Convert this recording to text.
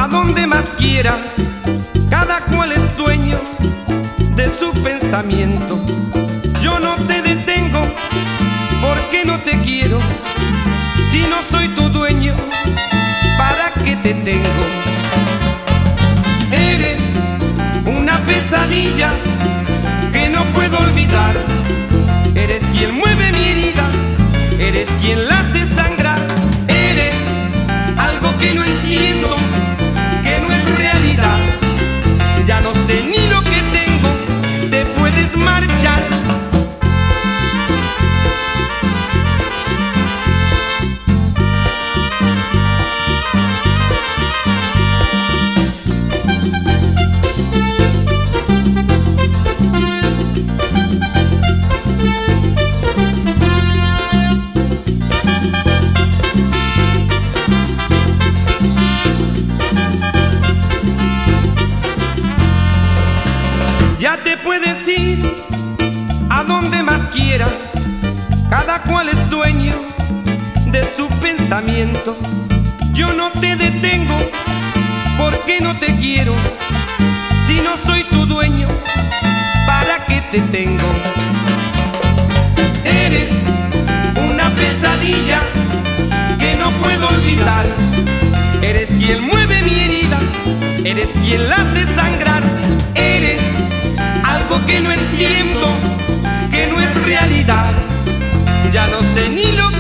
donde más quieras, cada cual es dueño de su pensamiento. Yo no te detengo porque no te quiero. Si no soy tu dueño, ¿para qué te tengo? Eres una pesadilla que no puedo olvidar. Eres quien mueve mi herida, eres quien la hace sangrar. Eres algo que no entiendo, que no es realidad. Ya no sé ni lo que tengo, te puedes marchar. Ya te puedes ir a donde más quieras, cada cual es dueño de su pensamiento. Yo no te detengo porque no te quiero. Si no soy tu dueño, ¿para qué te tengo? Eres una pesadilla que no puedo olvidar. Eres quien mueve mi herida, eres quien la hace sangrar. Eres algo que no entiendo, que no es realidad. Ya no sé ni lo que